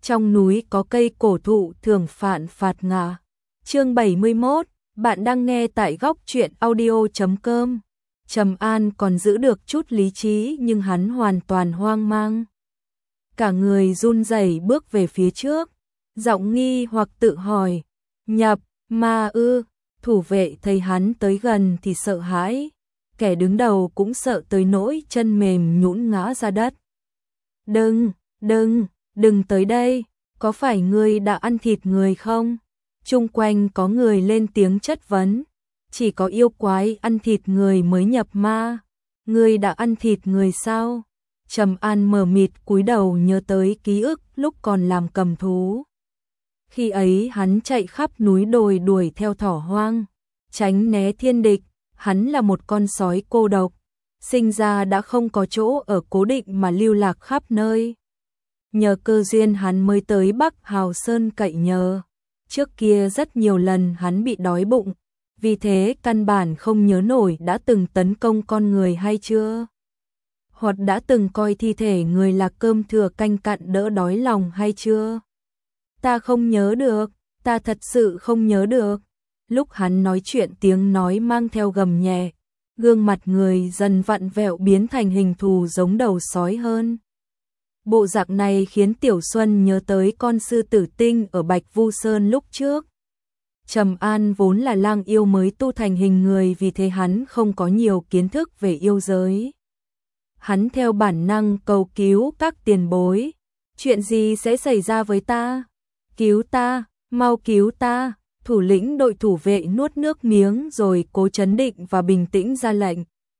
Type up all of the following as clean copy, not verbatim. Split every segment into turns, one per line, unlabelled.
trong núi có cây cổ thụ thường phạn phạt ngả. Chương 71, bạn đang nghe tại góc truyện audio.com. Trầm An còn giữ được chút lý trí nhưng hắn hoàn toàn hoang mang. Cả người run rẩy bước về phía trước, giọng nghi hoặc tự hỏi, nhập ma ư? Thủ vệ thấy hắn tới gần thì sợ hãi, kẻ đứng đầu cũng sợ tới nỗi chân mềm nhũn ngã ra đất. Đừng tới đây, có phải ngươi đã ăn thịt người không? Chung quanh có người lên tiếng chất vấn, chỉ có yêu quái ăn thịt người mới nhập ma, ngươi đã ăn thịt người sao? Trầm An mờ mịt cúi đầu nhớ tới ký ức lúc còn làm cầm thú. Khi ấy hắn chạy khắp núi đồi đuổi theo thỏ hoang, tránh né thiên địch, hắn là một con sói cô độc, sinh ra đã không có chỗ ở cố định mà lưu lạc khắp nơi. Nhờ cơ duyên hắn mới tới Bắc Hào Sơn cậy nhờ. Trước kia rất nhiều lần hắn bị đói bụng, vì thế căn bản không nhớ nổi đã từng tấn công con người hay chưa. Hoặc đã từng coi thi thể người là cơm thừa canh cặn đỡ đói lòng hay chưa. Ta không nhớ được, ta thật sự không nhớ được. Lúc hắn nói chuyện tiếng nói mang theo gầm nhẹ, gương mặt người dần vặn vẹo biến thành hình thù giống đầu sói hơn. Bộ dạng này khiến Tiểu Xuân nhớ tới con sư tử tinh ở Bạch Vu Sơn lúc trước. Trầm An vốn là lang yêu mới tu thành hình người, vì thế hắn không có nhiều kiến thức về yêu giới. Hắn theo bản năng cầu cứu các tiền bối. Chuyện gì sẽ xảy ra với ta? Cứu ta, mau cứu ta. Thủ lĩnh đội thủ vệ nuốt nước miếng rồi cố trấn định và bình tĩnh ra lệnh.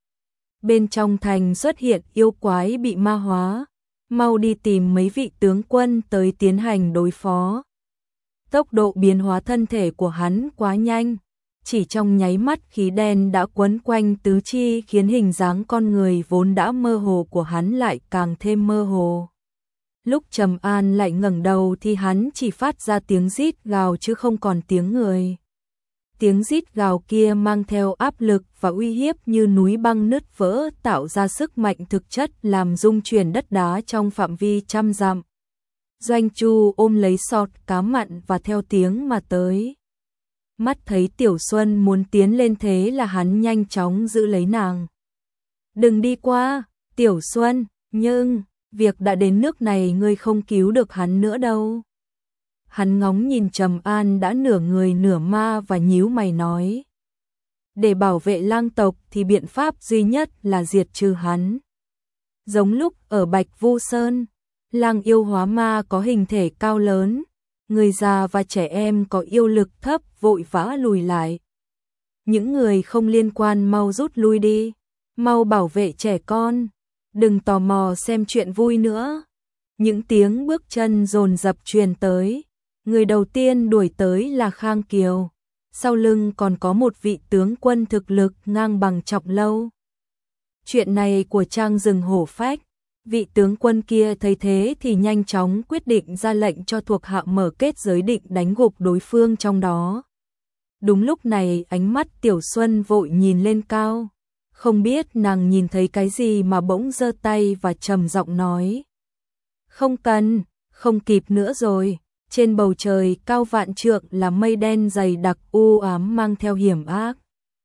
Bên trong thành xuất hiện yêu quái bị ma hóa, mau đi tìm mấy vị tướng quân tới tiến hành đối phó. Tốc độ biến hóa thân thể của hắn quá nhanh, chỉ trong nháy mắt khí đen đã quấn quanh tứ chi khiến hình dáng con người vốn đã mơ hồ của hắn lại càng thêm mơ hồ. Lúc Trầm An lại ngẩng đầu thì hắn chỉ phát ra tiếng rít gào chứ không còn tiếng người. Tiếng rít gào kia mang theo áp lực và uy hiếp như núi băng nứt vỡ, tạo ra sức mạnh thực chất làm rung chuyển đất đá trong phạm vi trăm dặm. Doanh Chu ôm lấy sọt cá mặn và theo tiếng mà tới. Mắt thấy Tiểu Xuân muốn tiến lên thế là hắn nhanh chóng giữ lấy nàng. Đừng đi qua, Tiểu Xuân, nhưng việc đã đến nước này ngươi không cứu được hắn nữa đâu. Hắn ngóng nhìn Trầm An đã nửa người nửa ma và nhíu mày nói. Để bảo vệ lang tộc thì biện pháp duy nhất là diệt trừ hắn. Giống lúc ở Bạch Vu Sơn, lang yêu hóa ma có hình thể cao lớn, người già và trẻ em có yêu lực thấp vội vã lùi lại. Những người không liên quan mau rút lui đi, mau bảo vệ trẻ con, đừng tò mò xem chuyện vui nữa. Những tiếng bước chân dồn dập truyền tới. Người đầu tiên đuổi tới là Khang Kiều, sau lưng còn có một vị tướng quân thực lực ngang bằng Trọng Lâu. Chuyện này của Trang Rừng Hổ Phách, vị tướng quân kia thấy thế thì nhanh chóng quyết định ra lệnh cho thuộc hạ mở kết giới định đánh gục đối phương trong đó. Đúng lúc này ánh mắt Tiểu Xuân vội nhìn lên cao, không biết nàng nhìn thấy cái gì mà bỗng giơ tay và trầm giọng nói. Không cần, không kịp nữa rồi. Trên bầu trời cao vạn trượng là mây đen dày đặc u ám mang theo hiểm ác.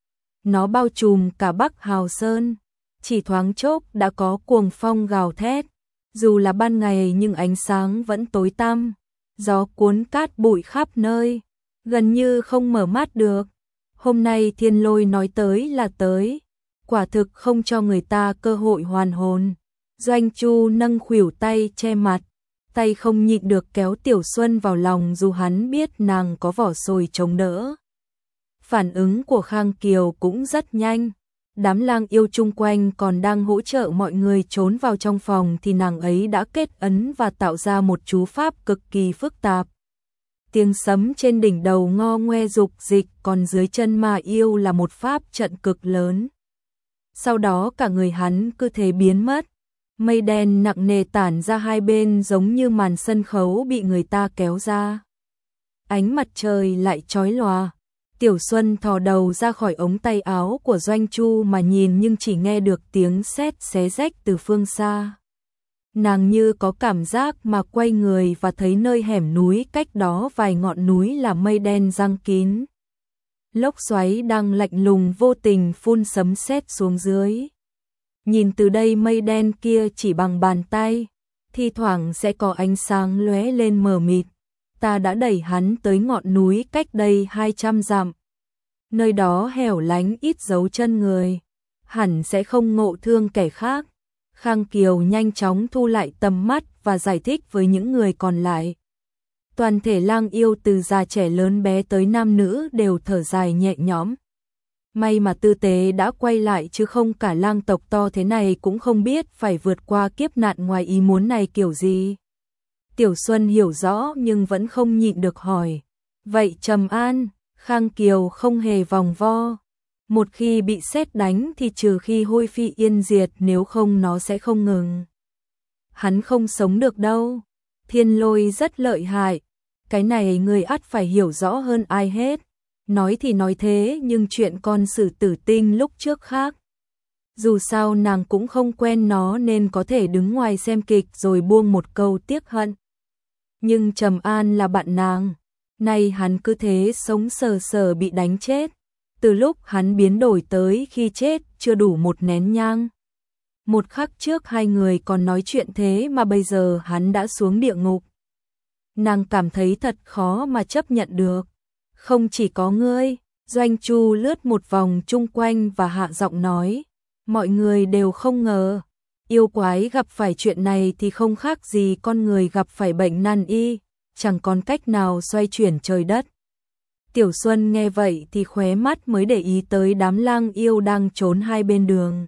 Nó bao trùm cả Bắc Hào Sơn, chỉ thoáng chốc đã có cuồng phong gào thét. Dù là ban ngày nhưng ánh sáng vẫn tối tăm, gió cuốn cát bụi khắp nơi, gần như không mở mắt được. Hôm nay Thiên Lôi nói tới là tới, quả thực không cho người ta cơ hội hoàn hồn. Doanh Chu nâng khuỷu tay che mặt, tay không nhịn được kéo Tiểu Xuân vào lòng dù hắn biết nàng có vỏ sồi chống đỡ. Phản ứng của Khang Kiều cũng rất nhanh. Đám lang yêu chung quanh còn đang hỗ trợ mọi người trốn vào trong phòng thì nàng ấy đã kết ấn và tạo ra một chú pháp cực kỳ phức tạp. Tiếng sấm trên đỉnh đầu ngo ngoe rục dịch, còn dưới chân ma yêu là một pháp trận cực lớn. Sau đó cả người hắn cứ thế biến mất. Mây đen nặng nề tản ra hai bên giống như màn sân khấu bị người ta kéo ra. Ánh mặt trời lại chói lòa. Tiểu Xuân thò đầu ra khỏi ống tay áo của Doanh Chu mà nhìn nhưng chỉ nghe được tiếng sét xé rách từ phương xa. Nàng như có cảm giác mà quay người và thấy nơi hẻm núi cách đó vài ngọn núi là mây đen giăng kín. Lốc xoáy đang lạnh lùng vô tình phun sấm sét xuống dưới. Nhìn từ đây mây đen kia chỉ bằng bàn tay, thi thoảng sẽ có ánh sáng lóe lên mờ mịt. Ta đã đẩy hắn tới ngọn núi cách đây 200 dặm. Nơi đó hẻo lánh ít dấu chân người, hẳn sẽ không ngộ thương kẻ khác. Khang Kiều nhanh chóng thu lại tầm mắt và giải thích với những người còn lại. Toàn thể lang yêu từ già trẻ lớn bé tới nam nữ đều thở dài nhẹ nhõm. May mà tư tế đã quay lại chứ không cả lang tộc to thế này cũng không biết phải vượt qua kiếp nạn ngoài ý muốn này kiểu gì. Tiểu Xuân hiểu rõ nhưng vẫn không nhịn được hỏi. Vậy Trầm An, Khang Kiều không hề vòng vo. Một khi bị sét đánh thì trừ khi hôi phi yên diệt, nếu không nó sẽ không ngừng. Hắn không sống được đâu. Thiên Lôi rất lợi hại. Cái này người ắt phải hiểu rõ hơn ai hết. Nói thì nói thế nhưng chuyện con Sử Tử Tinh lúc trước khác. Dù sao nàng cũng không quen nó nên có thể đứng ngoài xem kịch rồi buông một câu tiếc hận. Nhưng Trầm An là bạn nàng. Nay hắn cứ thế sống sờ sờ bị đánh chết. Từ lúc hắn biến đổi tới khi chết chưa đủ một nén nhang. Một khắc trước hai người còn nói chuyện thế mà bây giờ hắn đã xuống địa ngục. Nàng cảm thấy thật khó mà chấp nhận được. Không chỉ có ngươi, Doanh Chu lướt một vòng chung quanh và hạ giọng nói. Mọi người đều không ngờ. Yêu quái gặp phải chuyện này thì không khác gì con người gặp phải bệnh nan y, chẳng còn cách nào xoay chuyển trời đất. Tiểu Xuân nghe vậy thì khóe mắt mới để ý tới đám lang yêu đang trốn hai bên đường.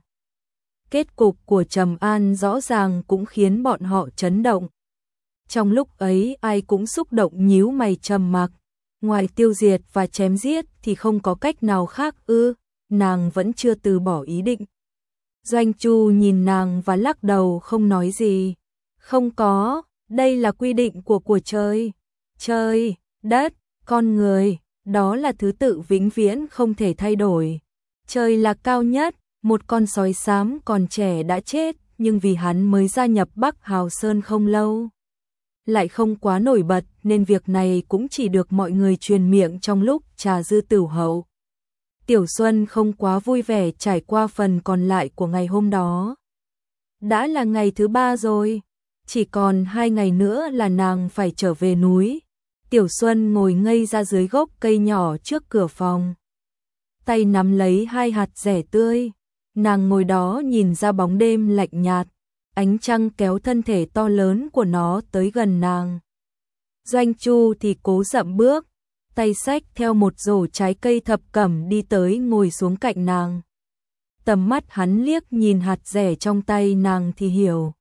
Kết cục của Trầm An rõ ràng cũng khiến bọn họ chấn động. Trong lúc ấy ai cũng xúc động nhíu mày trầm mặc. Ngoài tiêu diệt và chém giết thì không có cách nào khác ư? Nàng vẫn chưa từ bỏ ý định. Doanh Chu nhìn nàng và lắc đầu không nói gì. Không có, đây là quy định của trời. Trời, đất, con người, đó là thứ tự vĩnh viễn không thể thay đổi. Trời là cao nhất, một con sói xám còn trẻ đã chết, nhưng vì hắn mới gia nhập Bắc Hào Sơn không lâu. Lại không quá nổi bật nên việc này cũng chỉ được mọi người truyền miệng trong lúc trà dư tửu hậu. Tiểu Xuân không quá vui vẻ trải qua phần còn lại của ngày hôm đó. Đã là ngày thứ 3 rồi, chỉ còn 2 ngày nữa là nàng phải trở về núi. Tiểu Xuân ngồi ngây ra dưới gốc cây nhỏ trước cửa phòng. Tay nắm lấy 2 hạt dẻ tươi, nàng ngồi đó nhìn ra bóng đêm lạnh nhạt. Ánh trăng kéo thân thể to lớn của nó tới gần nàng. Doanh Chu thì cố dậm bước, tay xách theo một rổ trái cây thập cẩm đi tới ngồi xuống cạnh nàng. Tầm mắt hắn liếc nhìn hạt dẻ trong tay nàng thì hiểu.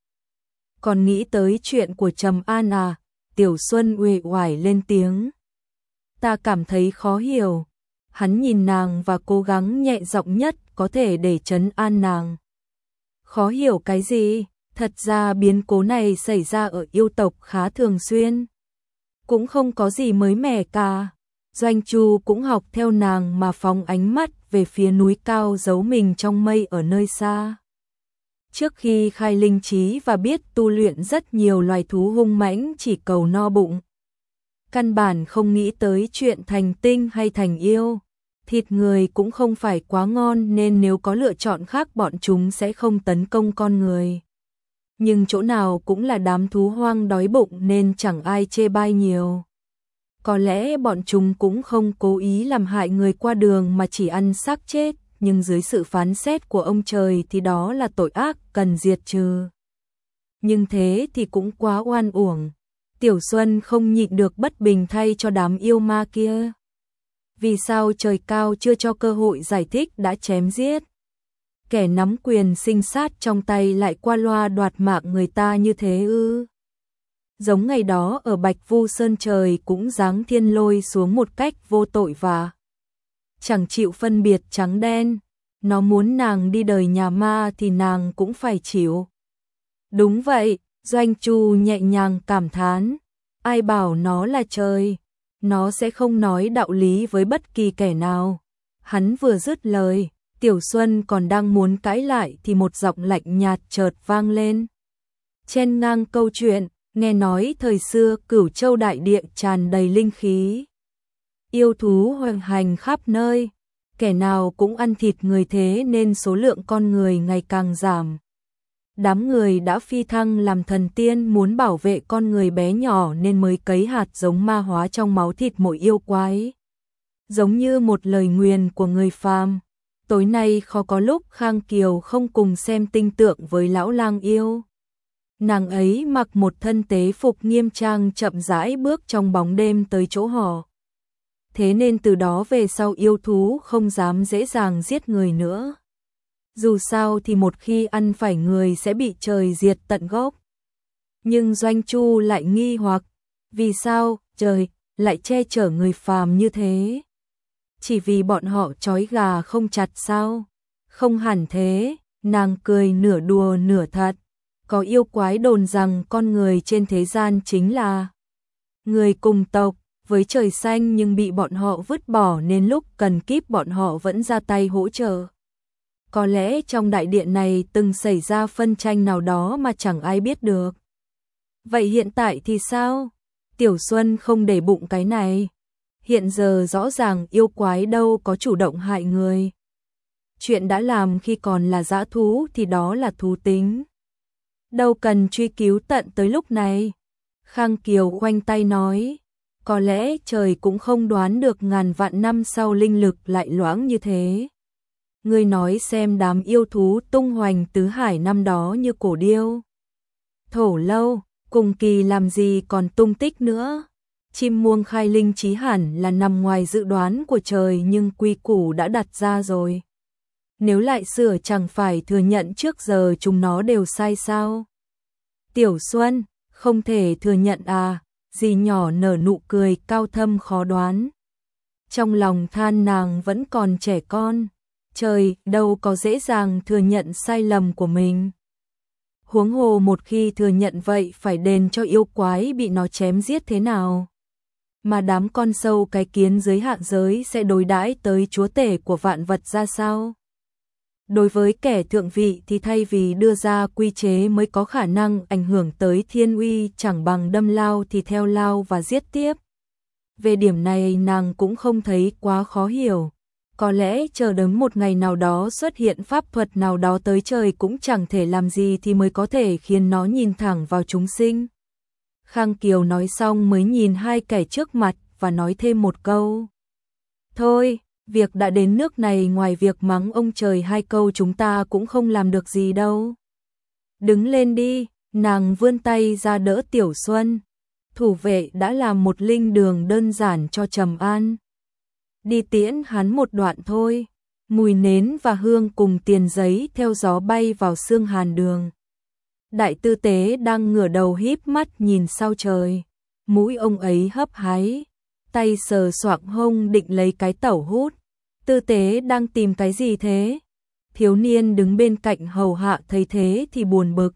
Còn nghĩ tới chuyện của Trầm An à? Tiểu Xuân uể oải lên tiếng. Ta cảm thấy khó hiểu. Hắn nhìn nàng và cố gắng nhẹ giọng nhất có thể để trấn an nàng. Khó hiểu cái gì? Thật ra biến cố này xảy ra ở yêu tộc khá thường xuyên. Cũng không có gì mới mẻ cả. Doanh Chu cũng học theo nàng mà phóng ánh mắt về phía núi cao giấu mình trong mây ở nơi xa. Trước khi khai linh trí và biết tu luyện rất nhiều loài thú hung mãnh chỉ cầu no bụng. Căn bản không nghĩ tới chuyện thành tinh hay thành yêu. Thịt người cũng không phải quá ngon nên nếu có lựa chọn khác bọn chúng sẽ không tấn công con người. Nhưng chỗ nào cũng là đám thú hoang đói bụng nên chẳng ai chê bai nhiều. Có lẽ bọn chúng cũng không cố ý làm hại người qua đường mà chỉ ăn xác chết, nhưng dưới sự phán xét của ông trời thì đó là tội ác cần diệt trừ. Nhưng thế thì cũng quá oan uổng. Tiểu Xuân không nhịn được bất bình thay cho đám yêu ma kia. Vì sao trời cao chưa cho cơ hội giải thích đã chém giết? Kẻ nắm quyền sinh sát trong tay lại qua loa đoạt mạng người ta như thế ư? Giống ngày đó ở Bạch Vu Sơn trời cũng giáng thiên lôi xuống một cách vô tội và chẳng chịu phân biệt trắng đen. Nó muốn nàng đi đời nhà ma thì nàng cũng phải chịu. Đúng vậy, Doanh Chu nhẹ nhàng cảm thán. Ai bảo nó là trời? Nó sẽ không nói đạo lý với bất kỳ kẻ nào. Hắn vừa dứt lời, Tiểu Xuân còn đang muốn cãi lại thì một giọng lạnh nhạt chợt vang lên. Chen ngang câu chuyện, nghe nói thời xưa Cửu Châu đại địa tràn đầy linh khí. Yêu thú hoành hành khắp nơi, kẻ nào cũng ăn thịt người, thế nên số lượng con người ngày càng giảm. Đám người đã phi thăng làm thần tiên muốn bảo vệ con người bé nhỏ nên mới cấy hạt giống ma hóa trong máu thịt mỗi yêu quái. Giống như một lời nguyền của người phàm. Tối nay khó có lúc Khang Kiều không cùng xem tinh tượng với lão lang yêu. Nàng ấy mặc một thân tế phục nghiêm trang chậm rãi bước trong bóng đêm tới chỗ họ. Thế nên từ đó về sau yêu thú không dám dễ dàng giết người nữa. Dù sao thì một khi ăn phải người sẽ bị trời diệt tận gốc. Nhưng Doanh Chu lại nghi hoặc, vì sao trời lại che chở người phàm như thế? Chỉ vì bọn họ trói gà không chặt sao? Không hẳn thế, nàng cười nửa đùa nửa thật. Có yêu quái đồn rằng con người trên thế gian chính là người cùng tộc với trời xanh nhưng bị bọn họ vứt bỏ nên lúc cần kíp bọn họ vẫn ra tay hỗ trợ. Có lẽ trong đại điện này từng xảy ra phân tranh nào đó mà chẳng ai biết được. Vậy hiện tại thì sao? Tiểu Xuân không để bụng cái này. Hiện giờ rõ ràng yêu quái đâu có chủ động hại người. Chuyện đã làm khi còn là dã thú thì đó là thú tính. Đâu cần truy cứu tận tới lúc này. Khang Kiều khoanh tay nói, có lẽ trời cũng không đoán được ngàn vạn năm sau linh lực lại loãng như thế. Ngươi nói xem đám yêu thú tung hoành tứ hải năm đó như cổ điêu, thổ lâu, cùng kỳ làm gì còn tung tích nữa. Chim muông khai linh chí hẳn là nằm ngoài dự đoán của trời nhưng quy củ đã đặt ra rồi. Nếu lại sửa chẳng phải thừa nhận trước giờ chúng nó đều sai sao? Tiểu Xuân, không thể thừa nhận à? Dì nhỏ nở nụ cười cao thâm khó đoán. Trong lòng than nàng vẫn còn trẻ con. Trời đâu có dễ dàng thừa nhận sai lầm của mình. Huống hồ một khi thừa nhận vậy phải đền cho yêu quái bị nó chém giết thế nào. Mà đám con sâu cái kiến dưới hạ giới sẽ đối đãi tới chúa tể của vạn vật ra sao? Đối với kẻ thượng vị thì thay vì đưa ra quy chế mới có khả năng ảnh hưởng tới thiên uy, chẳng bằng đâm lao thì theo lao và giết tiếp. Về điểm này nàng cũng không thấy quá khó hiểu. Có lẽ chờ đến một ngày nào đó xuất hiện pháp thuật nào đó tới trời cũng chẳng thể làm gì thì mới có thể khiến nó nhìn thẳng vào chúng sinh. Khang Kiều nói xong mới nhìn hai kẻ trước mặt và nói thêm một câu. Thôi, việc đã đến nước này ngoài việc mắng ông trời hai câu chúng ta cũng không làm được gì đâu. Đứng lên đi, nàng vươn tay ra đỡ Tiểu Xuân. Thủ vệ đã làm một linh đường đơn giản cho Trầm An. Đi tiễn hắn một đoạn thôi. Mùi nến và hương cùng tiền giấy theo gió bay vào sương hàn đường. Đại tư tế đang ngửa đầu híp mắt nhìn sao trời. Mũi ông ấy hấp háy, tay sờ soạng hông định lấy cái tẩu hút. Tư tế đang tìm cái gì thế? Thiếu niên đứng bên cạnh hầu hạ thấy thế thì buồn bực.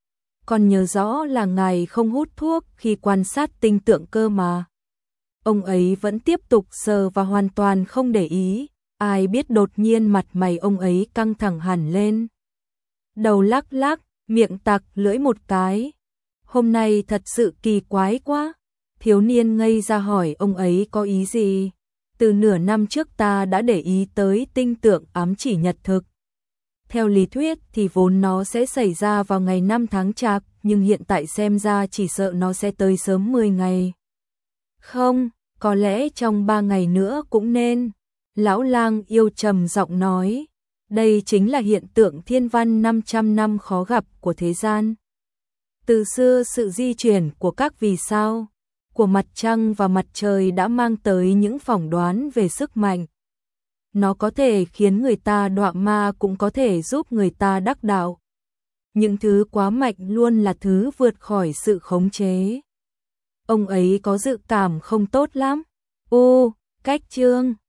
Còn nhớ rõ là ngài không hút thuốc khi quan sát tinh tượng cơ mà. Ông ấy vẫn tiếp tục sờ và hoàn toàn không để ý. Ai biết đột nhiên mặt mày ông ấy căng thẳng hẳn lên. Đầu lắc lắc, miệng tặc lưỡi một cái. Hôm nay thật sự kỳ quái quá. Thiếu niên ngây ra hỏi ông ấy có ý gì. Từ nửa năm trước ta đã để ý tới tinh tượng ám chỉ nhật thực. Theo lý thuyết thì vốn nó sẽ xảy ra vào ngày 5 tháng Chạp, nhưng hiện tại xem ra chỉ sợ nó sẽ tới sớm 10 ngày. Không, có lẽ trong 3 ngày nữa cũng nên. Lão lang yêu trầm giọng nói. Đây chính là hiện tượng thiên văn 500 năm khó gặp của thế gian. Từ xưa sự di chuyển của các vì sao, của mặt trăng và mặt trời đã mang tới những phỏng đoán về sức mạnh. Nó có thể khiến người ta đọa ma cũng có thể giúp người ta đắc đạo. Những thứ quá mạnh luôn là thứ vượt khỏi sự khống chế. Ông ấy có dự cảm không tốt lắm. Cách chương